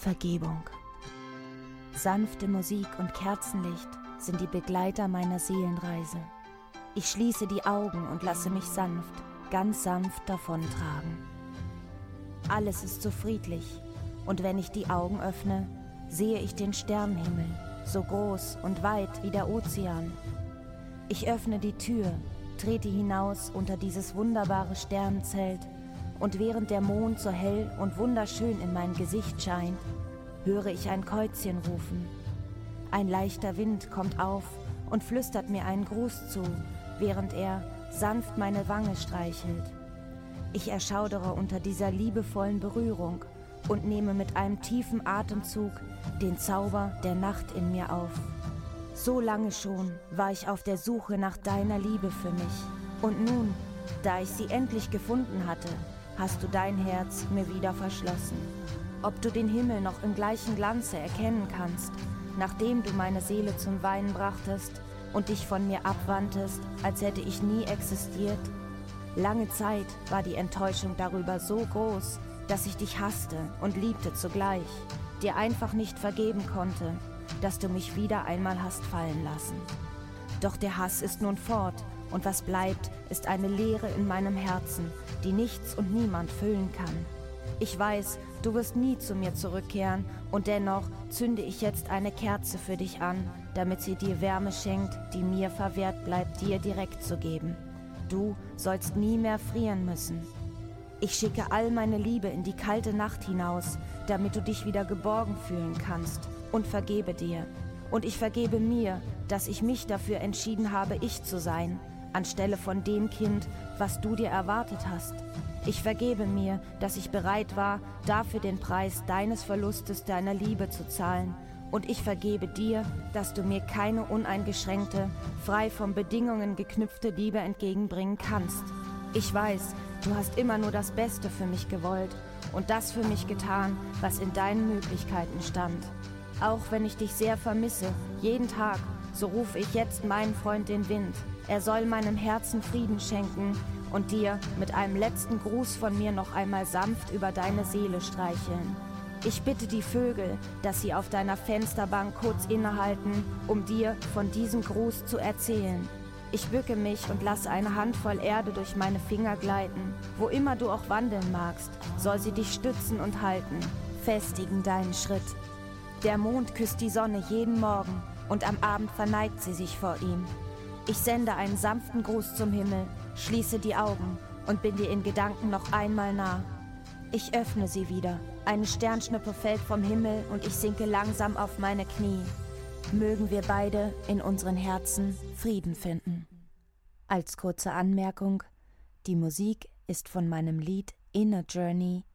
Vergebung. Sanfte Musik und Kerzenlicht sind die Begleiter meiner Seelenreise. Ich schließe die Augen und lasse mich sanft, ganz sanft davontragen. Alles ist so friedlich, und wenn ich die Augen öffne, sehe ich den Sternenhimmel, so groß und weit wie der Ozean. Ich öffne die Tür, trete hinaus unter dieses wunderbare Sternenzelt, und während der Mond so hell und wunderschön in mein Gesicht scheint, höre ich ein Käuzchen rufen. Ein leichter Wind kommt auf und flüstert mir einen Gruß zu, während er sanft meine Wange streichelt. Ich erschaudere unter dieser liebevollen Berührung und nehme mit einem tiefen Atemzug den Zauber der Nacht in mir auf. So lange schon war ich auf der Suche nach deiner Liebe für mich. Und nun, da ich sie endlich gefunden hatte, hast du dein Herz mir wieder verschlossen. Ob du den Himmel noch im gleichen Glanze erkennen kannst, nachdem du meine Seele zum Weinen brachtest und dich von mir abwandtest, als hätte ich nie existiert? Lange Zeit war die Enttäuschung darüber so groß, dass ich dich hasste und liebte zugleich, dir einfach nicht vergeben konnte, dass du mich wieder einmal hast fallen lassen. Doch der Hass ist nun fort, und was bleibt, ist eine Leere in meinem Herzen, die nichts und niemand füllen kann. Ich weiß, du wirst nie zu mir zurückkehren, und dennoch zünde ich jetzt eine Kerze für dich an, damit sie dir Wärme schenkt, die mir verwehrt bleibt, dir direkt zu geben. Du sollst nie mehr frieren müssen. Ich schicke all meine Liebe in die kalte Nacht hinaus, damit du dich wieder geborgen fühlen kannst, und vergebe dir. Und ich vergebe mir, dass ich mich dafür entschieden habe, ich zu sein, anstelle von dem Kind, was du dir erwartet hast. Ich vergebe mir, dass ich bereit war, dafür den Preis deines Verlustes deiner Liebe zu zahlen. Und ich vergebe dir, dass du mir keine uneingeschränkte, frei von Bedingungen geknüpfte Liebe entgegenbringen kannst. Ich weiß, du hast immer nur das Beste für mich gewollt und das für mich getan, was in deinen Möglichkeiten stand. Auch wenn ich dich sehr vermisse, jeden Tag, so rufe ich jetzt meinen Freund den Wind. Er soll meinem Herzen Frieden schenken und dir mit einem letzten Gruß von mir noch einmal sanft über deine Seele streicheln. Ich bitte die Vögel, dass sie auf deiner Fensterbank kurz innehalten, um dir von diesem Gruß zu erzählen. Ich bücke mich und lasse eine Handvoll Erde durch meine Finger gleiten. Wo immer du auch wandeln magst, soll sie dich stützen und halten, festigen deinen Schritt. Der Mond küsst die Sonne jeden Morgen und am Abend verneigt sie sich vor ihm. Ich sende einen sanften Gruß zum Himmel, schließe die Augen und bin dir in Gedanken noch einmal nah. Ich öffne sie wieder, eine Sternschnuppe fällt vom Himmel und ich sinke langsam auf meine Knie. Mögen wir beide in unseren Herzen Frieden finden. Als kurze Anmerkung, die Musik ist von meinem Lied Inner Journey